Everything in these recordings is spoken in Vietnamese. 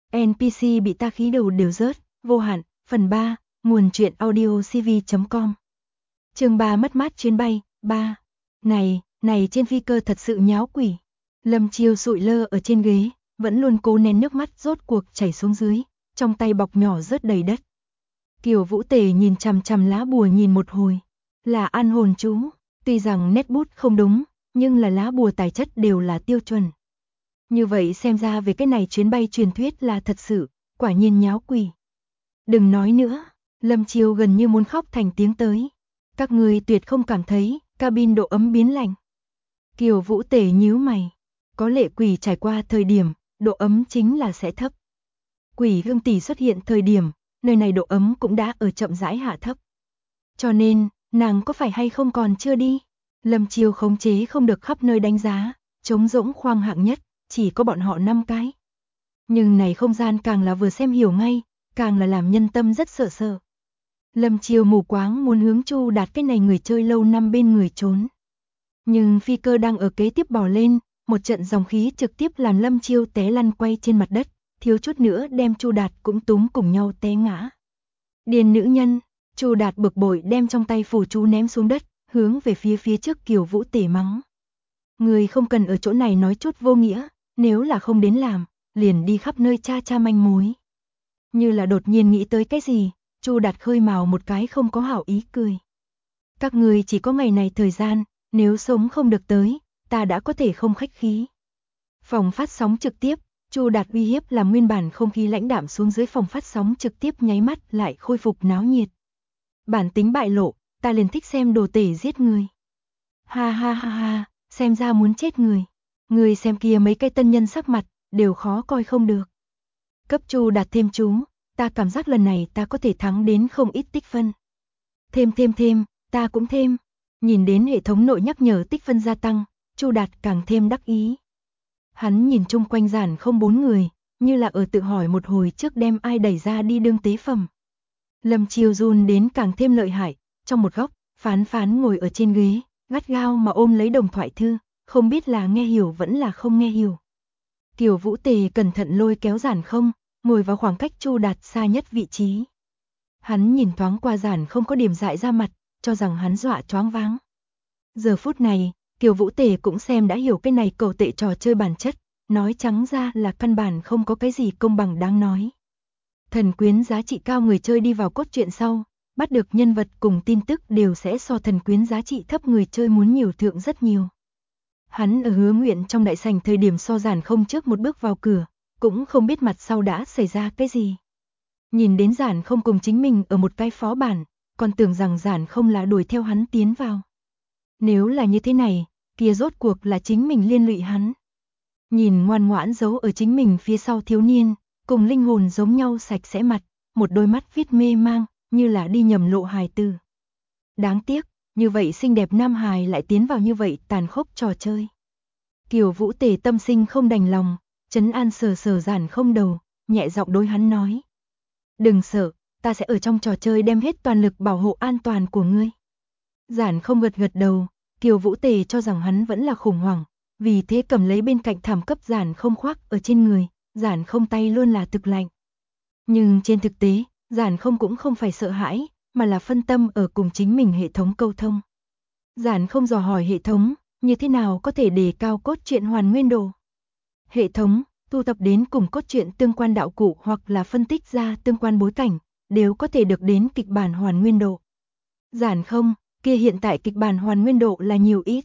NPC bị ta khí đầu đều rớt, vô hạn, phần 3, nguồn truyện audio cv.com. Chương 3 mất mát chuyến bay, 3. Này trên phi cơ thật sự nháo quỷ. Lâm Chiêu sụi lơ ở trên ghế, vẫn luôn cố nén nước mắt rốt cuộc chảy xuống dưới, trong tay bọc nhỏ rớt đầy đất. Kiều Vũ Tề nhìn chằm chằm lá bùa nhìn một hồi, là an hồn chú, tuy rằng nét bút không đúng, nhưng là lá bùa tài chất đều là tiêu chuẩn. Như vậy xem ra về cái này chuyến bay truyền thuyết là thật sự, quả nhiên nháo quỷ. Đừng nói nữa, Lâm Chiêu gần như muốn khóc thành tiếng tới. Các người tuyệt không cảm thấy cabin độ ấm biến lạnh. Kiều Vũ Tề nhíu mày, có lẽ quỷ trải qua thời điểm, độ ấm chính là sẽ thấp. Quỷ Hương Tỷ xuất hiện thời điểm, nơi này độ ấm cũng đã ở chậm rãi hạ thấp. Cho nên, nàng có phải hay không còn chưa đi? Lâm Chiêu khống chế không được khắp nơi đánh giá, trống rỗng khoang hạng nhất, chỉ có bọn họ 5 cái. Nhưng này không gian càng là vừa xem hiểu ngay, càng là làm nhân tâm rất sợ. Lâm Chiêu mù quáng muốn hướng Chu Đạt cái này người chơi lâu năm bên người trốn. Nhưng phi cơ đang ở kế tiếp bò lên, một trận dòng khí trực tiếp làm Lâm Chiêu té lăn quay trên mặt đất, thiếu chút nữa đem Chu Đạt cũng túm cùng nhau té ngã. Điên nữ nhân, Chu Đạt bực bội đem trong tay phù chú ném xuống đất, hướng về phía trước Kiều Vũ Tề mắng. Người không cần ở chỗ này nói chút vô nghĩa, nếu là không đến làm, liền đi khắp nơi tra manh mối. Như là đột nhiên nghĩ tới cái gì, Chu Đạt khơi mào một cái không có hảo ý cười. Các người chỉ có ngày này thời gian, nếu sống không được tới, ta đã có thể không khách khí. Phòng phát sóng trực tiếp, Chu Đạt uy hiếp làm nguyên bản không khí lãnh đạm xuống dưới phòng phát sóng trực tiếp nháy mắt lại khôi phục náo nhiệt. Bản tính bại lộ, ta liền thích xem đồ tể giết người. Ha, xem ra muốn chết người. Người xem kia mấy cái tân nhân sắc mặt, đều khó coi không được. Cấp Chu Đạt thêm chú, ta cảm giác lần này ta có thể thắng đến không ít tích phân. Thêm, ta cũng thêm. Nhìn đến hệ thống nội nhắc nhở tích phân gia tăng, Chu Đạt càng thêm đắc ý. Hắn nhìn chung quanh giản không 4 người, như là ở tự hỏi một hồi trước đem ai đẩy ra đi đương tế phẩm. Lâm Chiêu run đến càng thêm lợi hại, trong một góc, Phán ngồi ở trên ghế, gắt gao mà ôm lấy đồng thoại thư, không biết là nghe hiểu vẫn là không nghe hiểu. Kiều Vũ Tề cẩn thận lôi kéo giản không, ngồi vào khoảng cách Chu Đạt xa nhất vị trí. Hắn nhìn thoáng qua giản không có điểm dại ra mặt, cho rằng hắn dọa choáng váng. Giờ phút này, Kiều Vũ Tề cũng xem đã hiểu cái này cầu tệ trò chơi bản chất, nói trắng ra là căn bản không có cái gì công bằng đáng nói. Thần quyến giá trị cao người chơi đi vào cốt truyện sau, bắt được nhân vật cùng tin tức đều sẽ so thần quyến giá trị thấp người chơi muốn nhiều thượng rất nhiều. Hắn ở Hứa Nguyện trong đại sảnh thời điểm so giản không trước một bước vào cửa, cũng không biết mặt sau đã xảy ra cái gì. Nhìn đến giản không cùng chính mình ở một cái phó bản, còn tưởng rằng giản không là đuổi theo hắn tiến vào. Nếu là như thế này, kia rốt cuộc là chính mình liên lụy hắn. Nhìn ngoan ngoãn giấu ở chính mình phía sau thiếu niên, cùng linh hồn giống nhau sạch sẽ mặt, một đôi mắt viết mê mang, như là đi nhầm lộ hài tử. Đáng tiếc, như vậy xinh đẹp nam hài lại tiến vào như vậy tàn khốc trò chơi. Kiều Vũ Tề tâm sinh không đành lòng, trấn an sờ giản không đầu, nhẹ giọng đối hắn nói. Đừng sợ, ta sẽ ở trong trò chơi đem hết toàn lực bảo hộ an toàn của ngươi. Giản không gật đầu, Kiều Vũ Tề cho rằng hắn vẫn là khủng hoảng, vì thế cầm lấy bên cạnh thảm cấp giản không khoác ở trên người, giản không tay luôn là thực lạnh. Nhưng trên thực tế, giản không cũng không phải sợ hãi, mà là phân tâm ở cùng chính mình hệ thống câu thông. Giản không dò hỏi hệ thống, như thế nào có thể đề cao cốt truyện hoàn nguyên độ. Hệ thống, tu tập đến cùng cốt truyện tương quan đạo cụ hoặc là phân tích ra tương quan bối cảnh, đều có thể được đến kịch bản hoàn nguyên độ. Giản không, kia hiện tại kịch bản hoàn nguyên độ là nhiều ít.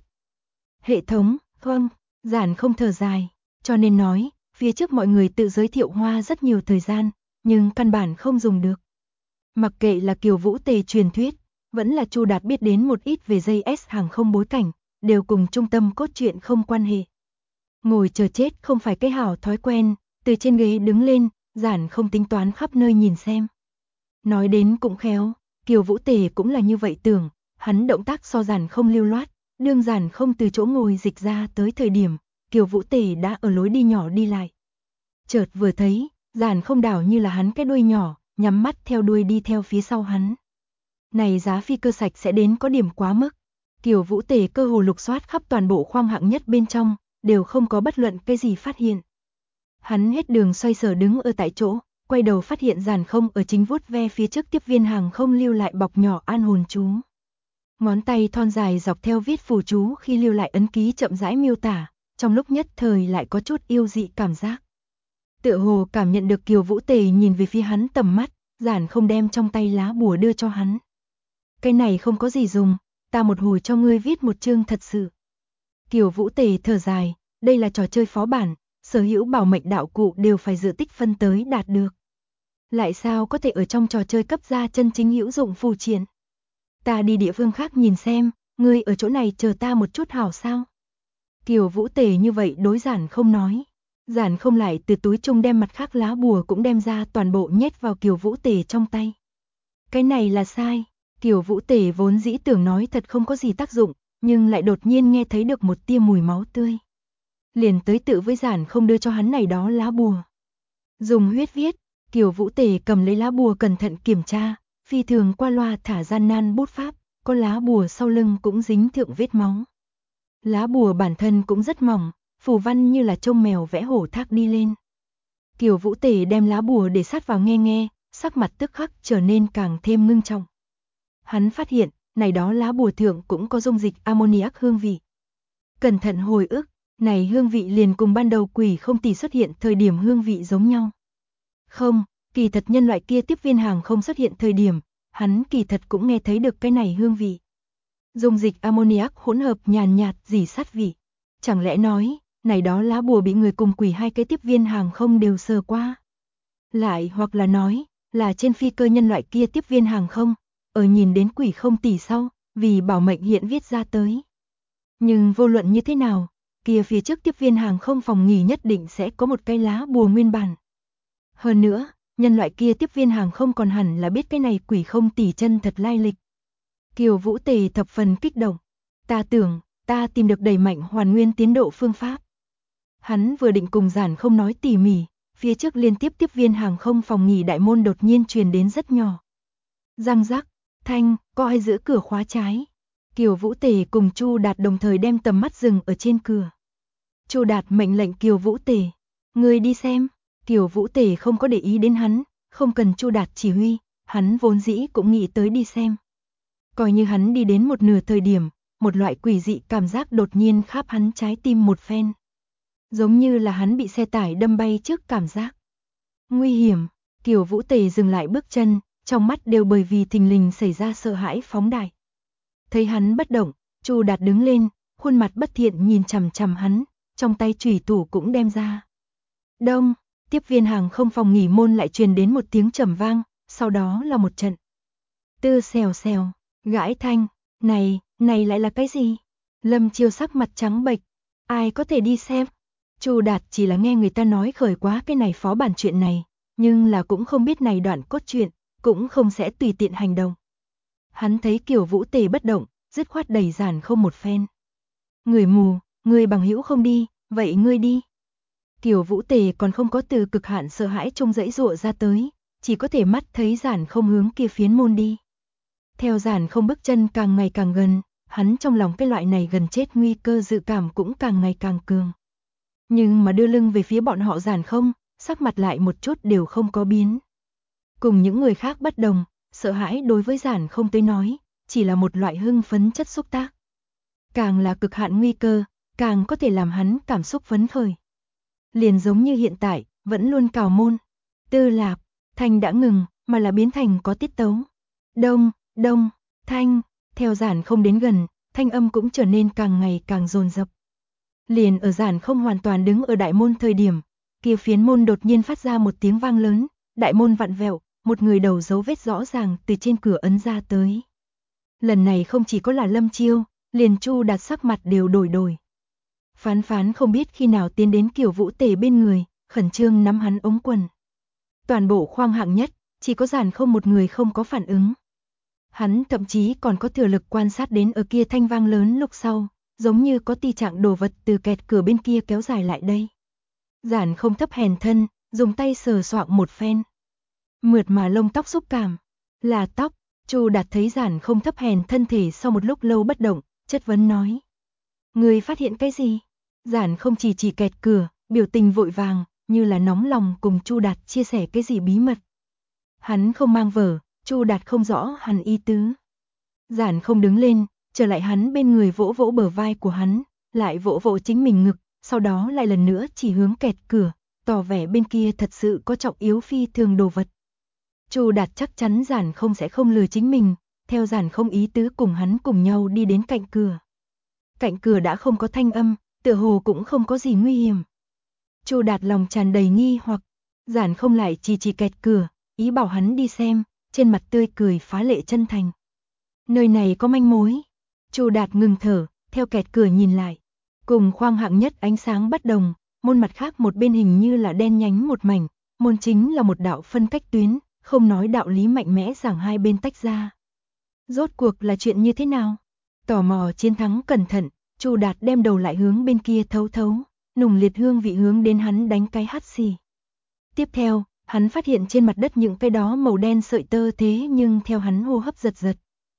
Hệ thống, vâng, giản không thở dài, cho nên nói, phía trước mọi người tự giới thiệu hoa rất nhiều thời gian, nhưng căn bản không dùng được. Mặc kệ là Kiều Vũ Tề truyền thuyết, vẫn là Chu Đạt biết đến một ít về JS hàng không bối cảnh, đều cùng trung tâm cốt truyện không quan hệ. Ngồi chờ chết không phải cái hảo thói quen, từ trên ghế đứng lên, giản không tính toán khắp nơi nhìn xem. Nói đến cũng khéo, Kiều Vũ Tề cũng là như vậy tưởng, hắn động tác so giản không lưu loát, đương giản không từ chỗ ngồi dịch ra tới thời điểm, Kiều Vũ Tề đã ở lối đi nhỏ đi lại. Chợt vừa thấy, giản không đảo như là hắn cái đuôi nhỏ, nhắm mắt theo đuôi đi theo phía sau hắn. Này giá phi cơ sạch sẽ đến có điểm quá mức. Kiều Vũ Tề cơ hồ lục soát khắp toàn bộ khoang hạng nhất bên trong, đều không có bất luận cái gì phát hiện. Hắn hết đường xoay sở đứng ở tại chỗ, quay đầu phát hiện Giản Không ở chính vuốt ve phía trước tiếp viên hàng không lưu lại bọc nhỏ an hồn chú. Ngón tay thon dài dọc theo viết phù chú khi lưu lại ấn ký chậm rãi miêu tả, trong lúc nhất thời lại có chút yêu dị cảm giác. Tựa hồ cảm nhận được Kiều Vũ Tề nhìn về phía hắn tầm mắt, Giản Không đem trong tay lá bùa đưa cho hắn. Cái này không có gì dùng, ta một hồi cho ngươi viết một chương thật sự. Kiều Vũ Tề thở dài, đây là trò chơi phó bản, sở hữu bảo mệnh đạo cụ đều phải dựa tích phân tới đạt được. Lại sao có thể ở trong trò chơi cấp ra chân chính hữu dụng phù triện? Ta đi địa phương khác nhìn xem, ngươi ở chỗ này chờ ta một chút hảo sao? Kiều Vũ Tề như vậy đối Giản Không nói. Giản Không lại từ túi chung đem mặt khác lá bùa cũng đem ra toàn bộ nhét vào Kiều Vũ Tề trong tay. Cái này là sai, Kiều Vũ Tề vốn dĩ tưởng nói thật không có gì tác dụng, nhưng lại đột nhiên nghe thấy được một tia mùi máu tươi. Liền tới tự với Giản Không đưa cho hắn này đó lá bùa. Dùng huyết viết, Kiều Vũ Tề cầm lấy lá bùa cẩn thận kiểm tra, phi thường qua loa thả gian nan bút pháp, có lá bùa sau lưng cũng dính thượng vết máu. Lá bùa bản thân cũng rất mỏng, phù văn như là trông mèo vẽ hổ thác đi lên. Kiều Vũ Tề đem lá bùa để sát vào nghe nghe, sắc mặt tức khắc trở nên càng thêm ngưng trọng. Hắn phát hiện, này đó lá bùa thượng cũng có dung dịch ammoniac hương vị. Cẩn thận hồi ức, này hương vị liền cùng ban đầu quỷ không tỷ xuất hiện thời điểm hương vị giống nhau. Không, kỳ thật nhân loại kia tiếp viên hàng không xuất hiện thời điểm, hắn kỳ thật cũng nghe thấy được cái này hương vị. Dung dịch ammoniac hỗn hợp nhàn nhạt dỉ sắt vị. Chẳng lẽ nói, này đó lá bùa bị người cùng quỷ hai cái tiếp viên hàng không đều sờ qua. Lại hoặc là nói, là trên phi cơ nhân loại kia tiếp viên hàng không, ở nhìn đến quỷ không tỷ sau, vì bảo mệnh hiện viết ra tới. Nhưng vô luận như thế nào, kia phía trước tiếp viên hàng không phòng nghỉ nhất định sẽ có một cái lá bùa nguyên bản. Hơn nữa, nhân loại kia tiếp viên hàng không còn hẳn là biết cái này quỷ không tỷ chân thật lai lịch. Kiều Vũ Tề thập phần kích động. Ta tưởng, ta tìm được đẩy mạnh hoàn nguyên tiến độ phương pháp. Hắn vừa định cùng Giản Không nói tỉ mỉ, phía trước liên tiếp tiếp viên hàng không phòng nghỉ đại môn đột nhiên truyền đến rất nhỏ. Răng rắc, thanh, có ai giữ cửa khóa trái. Kiều Vũ Tề cùng Chu Đạt đồng thời đem tầm mắt dừng ở trên cửa. Chu Đạt mệnh lệnh Kiều Vũ Tề, người đi xem. Kiều Vũ Tề không có để ý đến hắn, không cần Chu Đạt chỉ huy, hắn vốn dĩ cũng nghĩ tới đi xem. Coi như hắn đi đến một nửa thời điểm, một loại quỷ dị cảm giác đột nhiên khắp hắn trái tim một phen. Giống như là hắn bị xe tải đâm bay trước cảm giác. Nguy hiểm, Kiều Vũ Tề dừng lại bước chân, trong mắt đều bởi vì thình lình xảy ra sợ hãi phóng đại. Thấy hắn bất động, Chu Đạt đứng lên, khuôn mặt bất thiện nhìn chằm chằm hắn, trong tay chủy thủ cũng đem ra. Đông, tiếp viên hàng không phòng nghỉ môn lại truyền đến một tiếng trầm vang, sau đó là một trận. Tư xèo xèo, gãi thanh, này lại là cái gì? Lâm Chiêu sắc mặt trắng bệch, ai có thể đi xem? Chu Đạt chỉ là nghe người ta nói khởi quá cái này phó bản chuyện này, nhưng là cũng không biết này đoạn cốt truyện, cũng không sẽ tùy tiện hành động. Hắn thấy Kiều Vũ Tề bất động, dứt khoát đẩy Giản Không một phen. Người mù, người bằng hữu không đi, vậy ngươi đi. Kiều Vũ Tề còn không có từ cực hạn sợ hãi trông dãy dụa ra tới, chỉ có thể mắt thấy Giản Không hướng kia phiến môn đi. Theo Giản Không bước chân càng ngày càng gần, hắn trong lòng cái loại này gần chết nguy cơ dự cảm cũng càng ngày càng cường. Nhưng mà đưa lưng về phía bọn họ Giản Không, sắc mặt lại một chút đều không có biến. Cùng những người khác bất đồng, sợ hãi đối với Giản Không tới nói, chỉ là một loại hưng phấn chất xúc tác. Càng là cực hạn nguy cơ, càng có thể làm hắn cảm xúc phấn khởi. Liền giống như hiện tại, vẫn luôn cào môn. Tư lạp, thanh đã ngừng, mà là biến thành có tiết tấu. Đông, đông, thanh, theo Giản Không đến gần, thanh âm cũng trở nên càng ngày càng dồn dập. Liền ở Giản Không hoàn toàn đứng ở đại môn thời điểm, kia phiến môn đột nhiên phát ra một tiếng vang lớn, đại môn vặn vẹo, một người đầu dấu vết rõ ràng từ trên cửa ấn ra tới. Lần này không chỉ có là Lâm Chiêu, liền Chu Đạt sắc mặt đều đổi. Phán phán không biết khi nào tiến đến Kiều Vũ Tề bên người, khẩn trương nắm hắn ống quần. Toàn bộ khoang hạng nhất, chỉ có Giản Không một người không có phản ứng. Hắn thậm chí còn có thừa lực quan sát đến ở kia thanh vang lớn lúc sau, giống như có ti trạng đồ vật từ kẹt cửa bên kia kéo dài lại đây. Giản Không thấp hèn thân, dùng tay sờ soạng một phen. Mượt mà lông tóc xúc cảm, là tóc. Chu Đạt thấy Giản Không thấp hèn thân thể sau một lúc lâu bất động, chất vấn nói. Người phát hiện cái gì? Giản Không chỉ kẹt cửa, biểu tình vội vàng, như là nóng lòng cùng Chu Đạt chia sẻ cái gì bí mật. Hắn không mang vở, Chu Đạt không rõ hắn ý tứ. Giản không đứng lên, trở lại hắn bên người vỗ vỗ bờ vai của hắn, lại vỗ vỗ chính mình ngực, sau đó lại lần nữa chỉ hướng kẹt cửa, tỏ vẻ bên kia thật sự có trọng yếu phi thường đồ vật. Chu Đạt chắc chắn Giản không sẽ không lừa chính mình, theo Giản không ý tứ cùng hắn cùng nhau đi đến cạnh cửa. Cạnh cửa đã không có thanh âm, tựa hồ cũng không có gì nguy hiểm. Chu Đạt lòng tràn đầy nghi hoặc, Giản không lại chỉ kẹt cửa, ý bảo hắn đi xem, trên mặt tươi cười phá lệ chân thành. Nơi này có manh mối. Chu Đạt ngừng thở, theo kẹt cửa nhìn lại. Cùng khoang hạng nhất ánh sáng bất đồng, môn mặt khác một bên hình như là đen nhánh một mảnh, môn chính là một đạo phân cách tuyến, không nói đạo lý mạnh mẽ giảng hai bên tách ra. Rốt cuộc là chuyện như thế nào? Tò mò chiến thắng cẩn thận, Chu Đạt đem đầu lại hướng bên kia thấu thấu, nùng liệt hương vị hướng đến hắn đánh cái hắt xì. Tiếp theo, hắn phát hiện trên mặt đất những cái đó màu đen sợi tơ thế nhưng theo hắn hô hấp giật giật.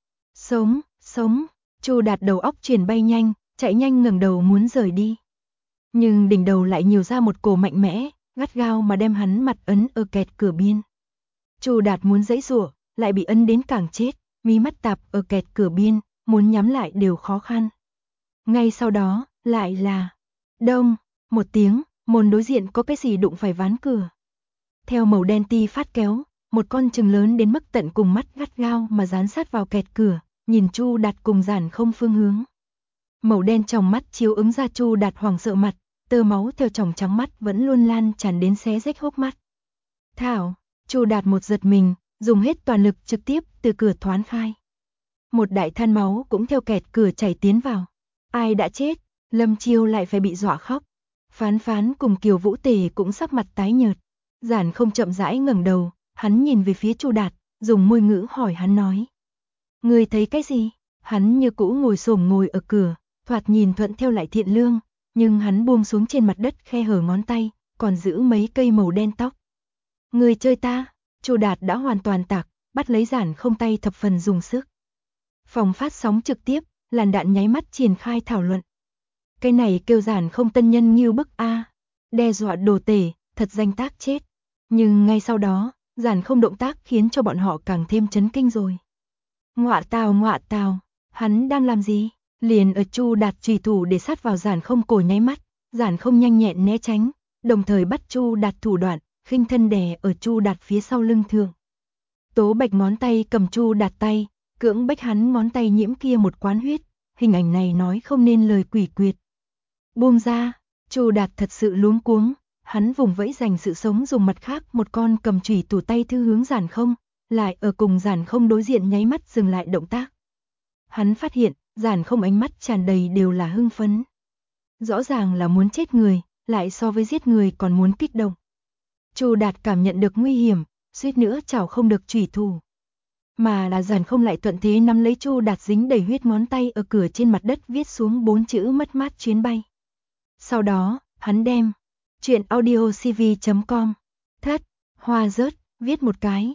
Sống, sống, Chu Đạt đầu óc chuyển bay nhanh, chạy nhanh ngẩng đầu muốn rời đi. Nhưng đỉnh đầu lại nhiều ra một cổ mạnh mẽ, gắt gao mà đem hắn mặt ấn ở kẹt cửa biên. Chu Đạt muốn giãy giụa, lại bị ấn đến càng chết, mí mắt tạp ở kẹt cửa biên, muốn nhắm lại đều khó khăn. Ngay sau đó, lại là đông, một tiếng, môn đối diện có cái gì đụng phải ván cửa. Theo màu đen ti phát kéo, một con trừng lớn đến mức tận cùng mắt gắt gao mà dán sát vào kẹt cửa, nhìn Chu Đạt cùng Giản không phương hướng. Màu đen trong mắt chiếu ứng ra Chu Đạt hoảng sợ mặt, tơ máu theo tròng trắng mắt vẫn luôn lan tràn đến xé rách hốc mắt. Thảo, Chu Đạt một giật mình, dùng hết toàn lực trực tiếp từ cửa thoán khai. Một đại than máu cũng theo kẹt cửa chảy tiến vào. Ai đã chết? Lâm Chiêu lại phải bị dọa khóc. Phán Phán cùng Kiều Vũ Tề cũng sắc mặt tái nhợt. Giản không chậm rãi ngẩng đầu, hắn nhìn về phía Chu Đạt, dùng môi ngữ hỏi hắn nói. Người thấy cái gì? Hắn như cũ ngồi xổm ngồi ở cửa, thoạt nhìn thuận theo lại thiện lương, nhưng hắn buông xuống trên mặt đất khe hở ngón tay, còn giữ mấy cây màu đen tóc. Người chơi ta? Chu Đạt đã hoàn toàn tạc, bắt lấy Giản không tay thập phần dùng sức. Phòng phát sóng trực tiếp, làn đạn nháy mắt triển khai thảo luận. Cái này kêu Giản không tân nhân nghiêu bức a, đe dọa đồ tể, thật danh tác chết. Nhưng ngay sau đó, Giản không động tác khiến cho bọn họ càng thêm chấn kinh rồi. Ngọa tào, hắn đang làm gì? Liền ở Chu Đạt chùy thủ để sát vào Giản không cổ nháy mắt, Giản không nhanh nhẹn né tránh, đồng thời bắt Chu Đạt thủ đoạn, khinh thân đè ở Chu Đạt phía sau lưng thượng. Tố Bạch ngón tay cầm Chu Đạt tay, cưỡng bách hắn ngón tay nhiễm kia một quán huyết, hình ảnh này nói không nên lời quỷ quyệt. Buông ra, Chu Đạt thật sự luống cuống, hắn vùng vẫy giành sự sống dùng mặt khác một con cầm chùy thủ tay thư hướng Giản không, lại ở cùng Giản không đối diện nháy mắt dừng lại động tác. Hắn phát hiện, Giản không ánh mắt tràn đầy đều là hưng phấn. Rõ ràng là muốn chết người, lại so với giết người còn muốn kích động. Chu Đạt cảm nhận được nguy hiểm, suýt nữa chảo không được chùy thủ. Mà là Giản không lại thuận thế nắm lấy Chu Đạt dính đầy huyết ngón tay ở cửa trên mặt đất viết xuống 4 chữ mất mát chuyến bay. Sau đó, hắn đem chuyện audiocv.com thất, hoa rớt, viết một cái.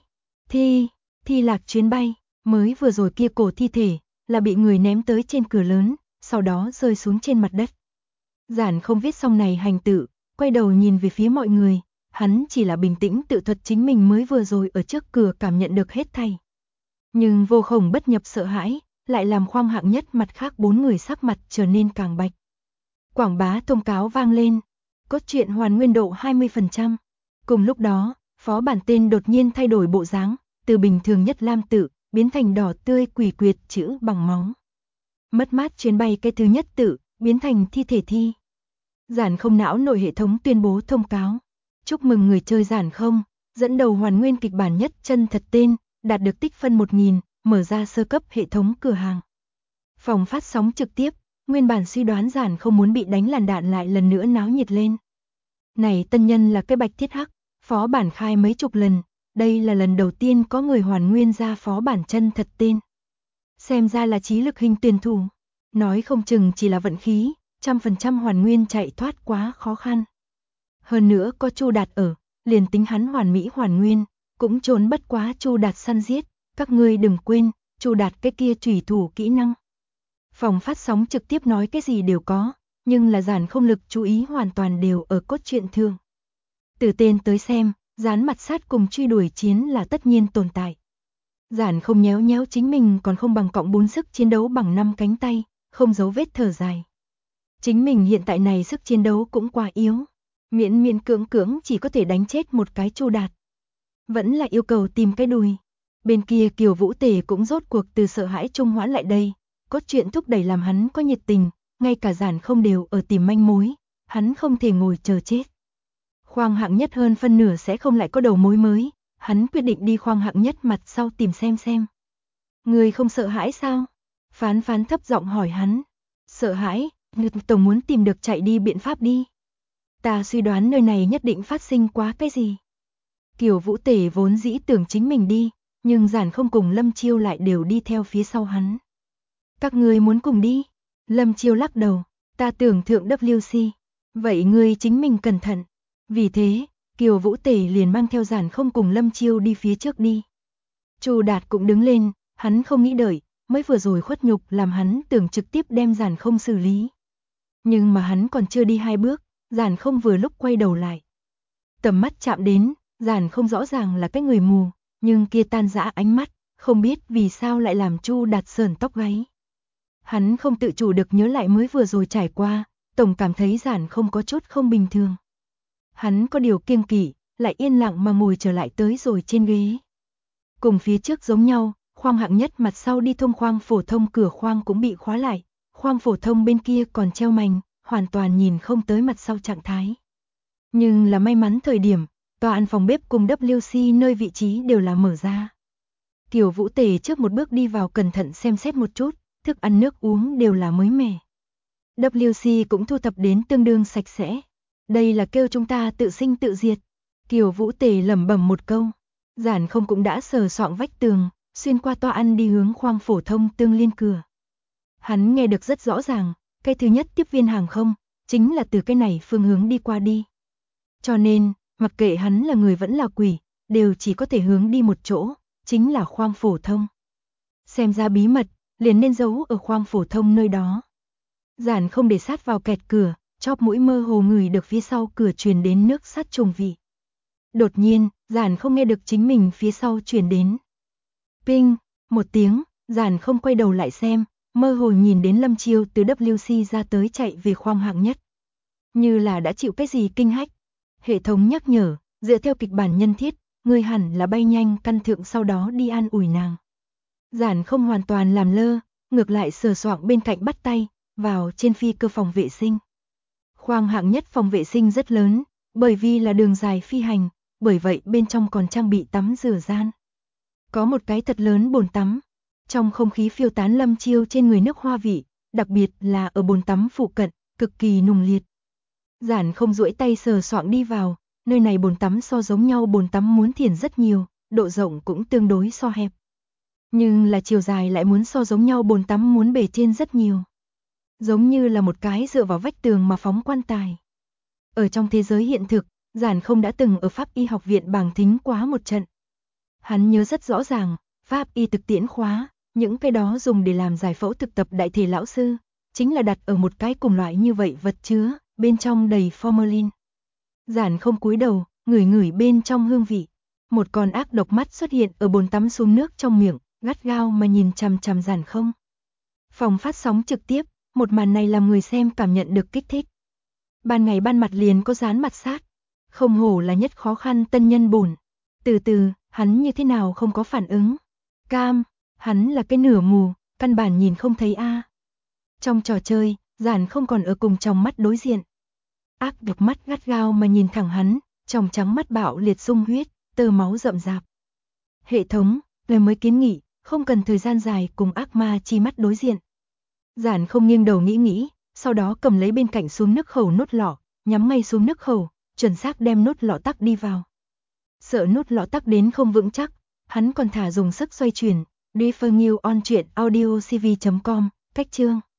Thi lạc chuyến bay, mới vừa rồi kia cổ thi thể, là bị người ném tới trên cửa lớn, sau đó rơi xuống trên mặt đất. Giản không viết xong này hành tự, quay đầu nhìn về phía mọi người, hắn chỉ là bình tĩnh tự thuật chính mình mới vừa rồi ở trước cửa cảm nhận được hết thảy. Nhưng vô khổng bất nhập sợ hãi, lại làm khoang hạng nhất mặt khác 4 người sắc mặt trở nên càng bạch. Quảng bá thông cáo vang lên, cốt truyện hoàn nguyên độ 20%. Cùng lúc đó, phó bản tên đột nhiên thay đổi bộ dáng, từ bình thường nhất lam tự, biến thành đỏ tươi quỷ quyệt chữ bằng máu. Mất mát chuyến bay cái thứ nhất tự, biến thành thi thể thi. Giản không não nội hệ thống tuyên bố thông cáo. Chúc mừng người chơi Giản không, dẫn đầu hoàn nguyên kịch bản nhất chân thật tên, đạt được tích phân 1000, mở ra sơ cấp hệ thống cửa hàng. Phòng phát sóng trực tiếp, nguyên bản suy đoán Giản không muốn bị đánh làn đạn lại lần nữa náo nhiệt lên. Này tân nhân là cái Bạch Thiết Hắc, phó bản khai mấy chục lần, đây là lần đầu tiên có người hoàn nguyên ra phó bản chân thật tên. Xem ra là trí lực hình tuyển thủ, nói không chừng chỉ là vận khí, 100% hoàn nguyên chạy thoát quá khó khăn. Hơn nữa có Chu Đạt ở, liền tính hắn hoàn mỹ hoàn nguyên, cũng trốn bất quá Chu Đạt săn giết, các ngươi đừng quên, Chu Đạt cái kia chủy thủ kỹ năng. Phòng phát sóng trực tiếp nói cái gì đều có, nhưng là Giản không lực chú ý hoàn toàn đều ở cốt truyện thường. Từ tên tới xem, dán mặt sát cùng truy đuổi chiến là tất nhiên tồn tại. Giản không nhéo nhéo chính mình còn không bằng cọng bún sức chiến đấu bằng 5 cánh tay, không giấu vết thở dài. Chính mình hiện tại này sức chiến đấu cũng quá yếu, miễn miễn cưỡng cưỡng chỉ có thể đánh chết một cái Chu Đạt. Vẫn là yêu cầu tìm cái đùi. Bên kia Kiều Vũ Tề cũng rốt cuộc từ sợ hãi trung hoãn lại đây, cốt truyện thúc đẩy làm hắn có nhiệt tình, ngay cả Giản không đều ở tìm manh mối, hắn không thể ngồi chờ chết. Khoang hạng nhất hơn phân nửa sẽ không lại có đầu mối mới, hắn quyết định đi khoang hạng nhất mặt sau tìm xem. Người không sợ hãi sao? Phán phán thấp giọng hỏi hắn. Sợ hãi, tổng muốn tìm được chạy đi biện pháp đi. Ta suy đoán nơi này nhất định phát sinh quá cái gì. Kiều Vũ Tề vốn dĩ tưởng chính mình đi, nhưng Giản không cùng Lâm Chiêu lại đều đi theo phía sau hắn. Các ngươi muốn cùng đi? Lâm Chiêu lắc đầu, ta tưởng thượng WC. Vậy ngươi chính mình cẩn thận. Vì thế, Kiều Vũ Tề liền mang theo Giản không cùng Lâm Chiêu đi phía trước đi. Chu Đạt cũng đứng lên, hắn không nghĩ đợi, mới vừa rồi khuất nhục làm hắn tưởng trực tiếp đem Giản không xử lý. Nhưng mà hắn còn chưa đi 2 bước, Giản không vừa lúc quay đầu lại. Tầm mắt chạm đến, Giản không rõ ràng là cái người mù, nhưng kia tan rã ánh mắt, không biết vì sao lại làm Chu Đạt sởn tóc gáy. Hắn không tự chủ được nhớ lại mới vừa rồi trải qua, tổng cảm thấy Giản không có chút không bình thường. Hắn có điều kiêng kỵ, lại yên lặng mà ngồi trở lại tới rồi trên ghế. Cùng phía trước giống nhau, khoang hạng nhất mặt sau đi thông khoang phổ thông cửa khoang cũng bị khóa lại, khoang phổ thông bên kia còn treo mành, hoàn toàn nhìn không tới mặt sau trạng thái. Nhưng là may mắn thời điểm, tòa ăn phòng bếp cùng WC nơi vị trí đều là mở ra. Kiều Vũ Tề trước một bước đi vào cẩn thận xem xét một chút, thức ăn nước uống đều là mới mẻ. WC cũng thu thập đến tương đương sạch sẽ. Đây là kêu chúng ta tự sinh tự diệt. Kiều Vũ Tề lẩm bẩm một câu. Giản không cũng đã sờ soạng vách tường, xuyên qua toa ăn đi hướng khoang phổ thông tương liên cửa. Hắn nghe được rất rõ ràng, cái thứ nhất tiếp viên hàng không, chính là từ cái này phương hướng đi qua đi. Cho nên, mặc kệ hắn là người vẫn là quỷ, đều chỉ có thể hướng đi một chỗ, chính là khoang phổ thông. Xem ra bí mật, liền nên giấu ở khoang phổ thông nơi đó. Giản không để sát vào kẹt cửa, chóp mũi mơ hồ ngửi được phía sau cửa truyền đến nước sát trùng vị. Đột nhiên, Giản không nghe được chính mình phía sau truyền đến. Ping, một tiếng, Giản không quay đầu lại xem, mơ hồ nhìn đến Lâm Chiêu từ WC ra tới chạy về khoang hạng nhất. Như là đã chịu cái gì kinh hách. Hệ thống nhắc nhở, dựa theo kịch bản nhân thiết, người hẳn là bay nhanh căn thượng sau đó đi an ủi nàng. Giản không hoàn toàn làm lơ, ngược lại sờ soạng bên cạnh bắt tay, vào trên phi cơ phòng vệ sinh. Khoang hạng nhất phòng vệ sinh rất lớn, bởi vì là đường dài phi hành, bởi vậy bên trong còn trang bị tắm rửa gian. Có một cái thật lớn bồn tắm, trong không khí phiêu tán Lâm Chiêu trên người nước hoa vị, đặc biệt là ở bồn tắm phụ cận, cực kỳ nùng liệt. Giản không duỗi tay sờ soạng đi vào, nơi này bồn tắm so giống nhau bồn tắm muốn thiển rất nhiều, độ rộng cũng tương đối so hẹp. Nhưng là chiều dài lại muốn so giống nhau bồn tắm muốn bề trên rất nhiều. Giống như là một cái dựa vào vách tường mà phóng quan tài. Ở trong thế giới hiện thực, Giản không đã từng ở Pháp y học viện bảng thính quá một trận. Hắn nhớ rất rõ ràng, Pháp y thực tiễn khóa, những cái đó dùng để làm giải phẫu thực tập đại thể lão sư, chính là đặt ở một cái cùng loại như vậy vật chứa, bên trong đầy formalin. Giản không cúi đầu, ngửi ngửi bên trong hương vị. Một con ác độc mắt xuất hiện ở bồn tắm xuống nước trong miệng, gắt gao mà nhìn chằm chằm Giản không. Phòng phát sóng trực tiếp, một màn này làm người xem cảm nhận được kích thích. Ban ngày ban mặt liền có dán mặt sát. Không hổ là nhất khó khăn tân nhân bổn. Từ từ, hắn như thế nào không có phản ứng. Cam, hắn là cái nửa mù, căn bản nhìn không thấy a. Trong trò chơi, Giản không còn ở cùng trong mắt đối diện. Ác độc mắt gắt gao mà nhìn thẳng hắn, tròng trắng mắt bạo liệt sung huyết, tơ máu rậm rạp. Hệ thống, lời mới kiến nghị, không cần thời gian dài cùng ác ma chi mắt đối diện. Giản không nghiêng đầu nghĩ, sau đó cầm lấy bên cạnh xuống nước khẩu nút lọ, nhắm ngay xuống nước khẩu, chuẩn xác đem nút lọ tắc đi vào. Sợ nút lọ tắc đến không vững chắc, hắn còn thả dùng sức xoay chuyển. Refer New on truyện audiocv.com, cách chương.